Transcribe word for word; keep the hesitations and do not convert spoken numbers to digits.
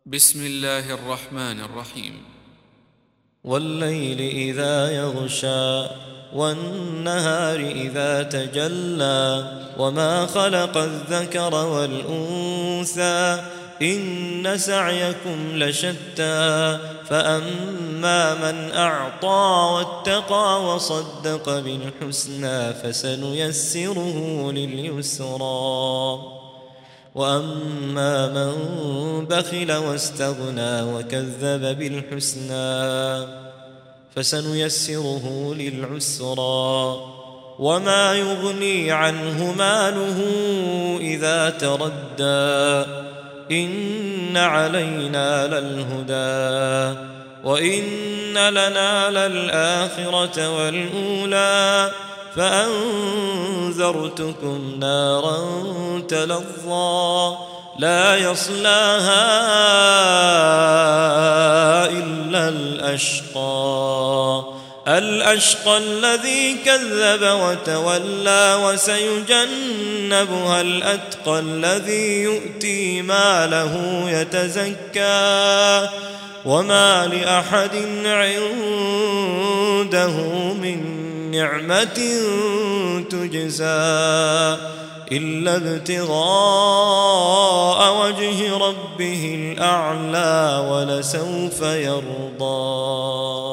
بسم الله الرحمن الرحيم. والليل إذا يغشى والنهار إذا تجلى وما خلق الذكر والأنثى إن سعيكم لشتى فأما من أعطى واتقى وصدق بالحسنى فسنيسره لليسرى وأما من بخل واستغنى وكذب بالحسنى فسنيسره للعسرى وما يغني عنه ماله إذا تردى إن علينا للهدى وإن لنا للآخرة والأولى فأنذرتكم نارا تلظى لا يصلاها إلا الأشقى الأشقى الذي كذب وتولى وسيجنبها الأتقى الذي يؤتي ماله يتزكى وما لأحد عنده من نعمة تجزى إلا ابتغاء وجه ربه الأعلى ولسوف يرضى.